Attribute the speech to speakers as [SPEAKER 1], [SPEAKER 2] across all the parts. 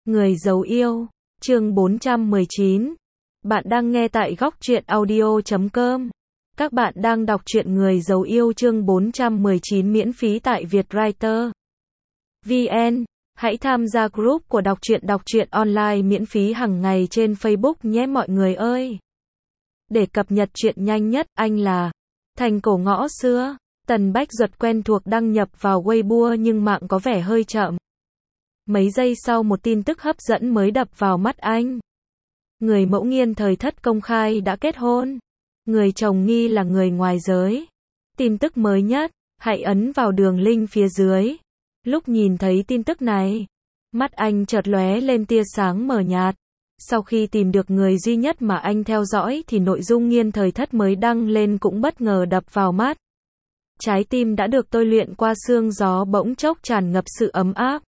[SPEAKER 1] Người giấu yêu, chương 419. Bạn đang nghe tại góc truyện audio.com. Các bạn đang đọc truyện Người giấu yêu chương 419 miễn phí tại Vietwriter VN. Hãy tham gia group của đọc truyện online miễn phí hàng ngày trên Facebook nhé mọi người ơi. Để cập nhật truyện nhanh nhất, anh là Thành Cổ Ngõ Xưa. Tần Bách Duật quen thuộc đăng nhập vào Weibo nhưng mạng có vẻ hơi chậm. Mấy giây sau một tin tức hấp dẫn mới đập vào mắt anh. Người mẫu Nghiên Thời Thất công khai đã kết hôn. Người chồng nghi là người ngoài giới. Tin tức mới nhất, hãy ấn vào đường link phía dưới. Lúc nhìn thấy tin tức này, mắt anh chợt lóe lên tia sáng mờ nhạt. Sau khi tìm được người duy nhất mà anh theo dõi thì nội dung Nghiên Thời Thất mới đăng lên cũng bất ngờ đập vào mắt. Trái tim đã được tôi luyện qua sương gió bỗng chốc tràn ngập sự ấm áp,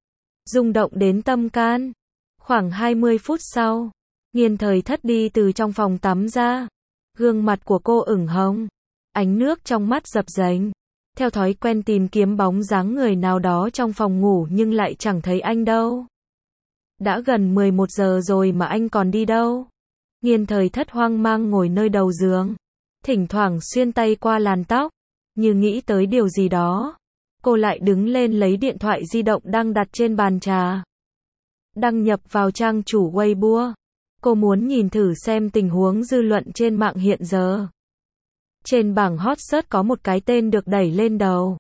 [SPEAKER 1] rung động đến tâm can. Khoảng 20 phút sau, Nghiên Thời Thất đi từ trong phòng tắm ra. Gương mặt của cô ửng hồng, ánh nước trong mắt dập dềnh. Theo thói quen tìm kiếm bóng dáng người nào đó trong phòng ngủ nhưng lại chẳng thấy anh đâu. Đã gần 11 giờ rồi mà anh còn đi đâu? Nghiên Thời Thất hoang mang ngồi nơi đầu giường, thỉnh thoảng xuyên tay qua làn tóc, như nghĩ tới điều gì đó. Cô lại đứng lên lấy điện thoại di động đang đặt trên bàn trà. Đăng nhập vào trang chủ Weibo. Cô muốn nhìn thử xem tình huống dư luận trên mạng hiện giờ. Trên bảng hot search có một cái tên được đẩy lên đầu,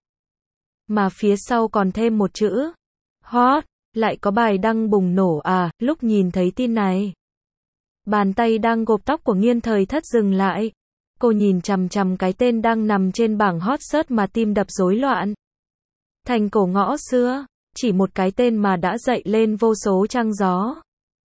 [SPEAKER 1] mà phía sau còn thêm một chữ hot. Lại có bài đăng bùng nổ à. Lúc nhìn thấy tin này, bàn tay đang gộp tóc của Nghiên Thời Thất dừng lại. Cô nhìn chằm chằm cái tên đang nằm trên bảng hot search mà tim đập rối loạn. Thành Cổ Ngõ Xưa, chỉ một cái tên mà đã dậy lên vô số trăng gió.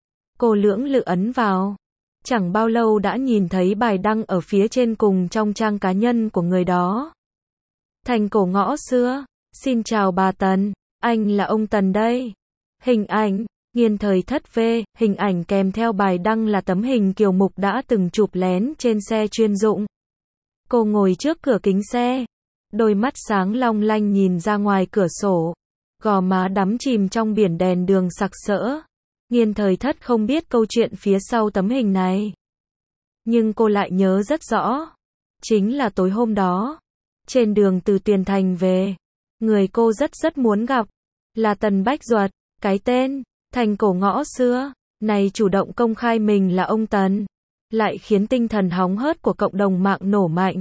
[SPEAKER 1] Cô lưỡng lự ấn vào. Chẳng bao lâu đã nhìn thấy bài đăng ở phía trên cùng trong trang cá nhân của người đó. Thành Cổ Ngõ Xưa, xin chào bà Tần, anh là ông Tần đây. Hình ảnh, Nghiên Thời Thất V, hình ảnh kèm theo bài đăng là tấm hình Kiều Mục đã từng chụp lén trên xe chuyên dụng. Cô ngồi trước cửa kính xe, đôi mắt sáng long lanh nhìn ra ngoài cửa sổ, gò má đắm chìm trong biển đèn đường sặc sỡ. Nghiên Thời Thất không biết câu chuyện phía sau tấm hình này, nhưng cô lại nhớ rất rõ. Chính là tối hôm đó, trên đường từ Tuyền Thành về, người cô rất muốn gặp là Tần Bách Duật. Cái tên Thành Cổ Ngõ Xưa này chủ động công khai mình là ông Tần, lại khiến tinh thần hóng hớt của cộng đồng mạng nổ mạnh.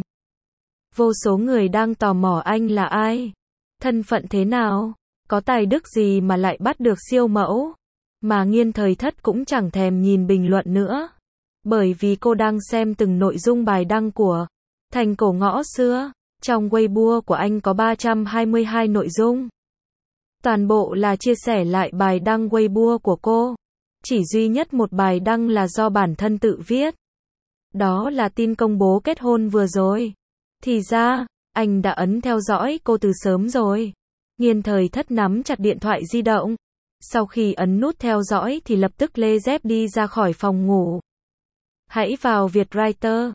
[SPEAKER 1] Vô số người đang tò mò anh là ai, thân phận thế nào, có tài đức gì mà lại bắt được siêu mẫu. Mà Nghiên Thời Thất cũng chẳng thèm nhìn bình luận nữa, bởi vì cô đang xem từng nội dung bài đăng của Thành Cổ Ngõ Xưa. Trong Weibo của anh có 322 nội dung. Toàn bộ là chia sẻ lại bài đăng Weibo của cô. Chỉ duy nhất một bài đăng là do bản thân tự viết. Đó là tin công bố kết hôn vừa rồi. Thì ra, anh đã ấn theo dõi cô từ sớm rồi. Nghiên Thời Thất nắm chặt điện thoại di động. Sau khi ấn nút theo dõi thì lập tức lê dép đi ra khỏi phòng ngủ. Hãy vào Vietwriter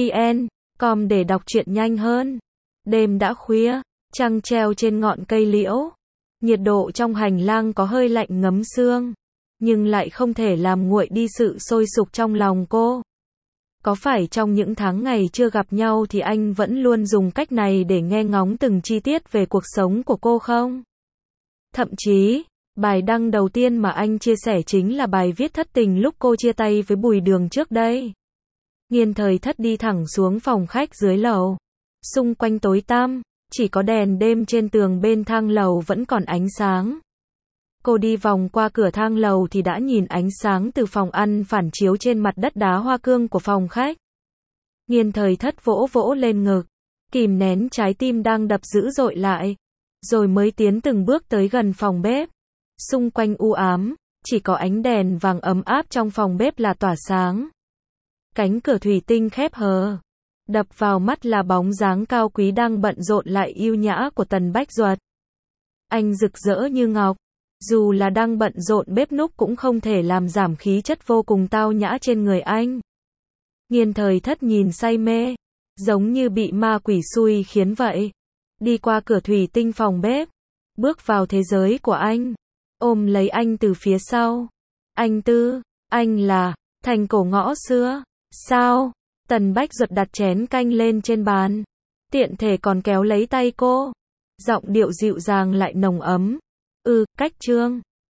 [SPEAKER 1] VN.com để đọc truyện nhanh hơn. Đêm đã khuya, trăng treo trên ngọn cây liễu. Nhiệt độ trong hành lang có hơi lạnh ngấm xương, nhưng lại không thể làm nguội đi sự sôi sục trong lòng cô. Có phải trong những tháng ngày chưa gặp nhau thì anh vẫn luôn dùng cách này để nghe ngóng từng chi tiết về cuộc sống của cô không? Thậm chí, bài đăng đầu tiên mà anh chia sẻ chính là bài viết thất tình lúc cô chia tay với Bùi Đường trước đây. Nghiên Thời Thất đi thẳng xuống phòng khách dưới lầu. Xung quanh tối tăm, chỉ có đèn đêm trên tường bên thang lầu vẫn còn ánh sáng. Cô đi vòng qua cửa thang lầu thì đã nhìn ánh sáng từ phòng ăn phản chiếu trên mặt đất đá hoa cương của phòng khách. Nghiên Thời Thất vỗ vỗ lên ngực, kìm nén trái tim đang đập dữ dội lại, rồi mới tiến từng bước tới gần phòng bếp. Xung quanh u ám, chỉ có ánh đèn vàng ấm áp trong phòng bếp là tỏa sáng. Cánh cửa thủy tinh khép hờ. Đập vào mắt là bóng dáng cao quý đang bận rộn lại yêu nhã của Tần Bách Duật. Anh rực rỡ như ngọc, dù là đang bận rộn bếp núc cũng không thể làm giảm khí chất vô cùng tao nhã trên người anh. Nghiên Thời Thất nhìn say mê, giống như bị ma quỷ xui khiến vậy. Đi qua cửa thủy tinh phòng bếp, bước vào thế giới của anh. ôm lấy anh từ phía sau. Anh Tư, anh là, thành cổ ngõ xưa. Sao? Tần Bách Duật đặt chén canh lên trên bàn. Tiện thể còn kéo lấy tay cô. Giọng điệu dịu dàng lại nồng ấm. Cách Trương.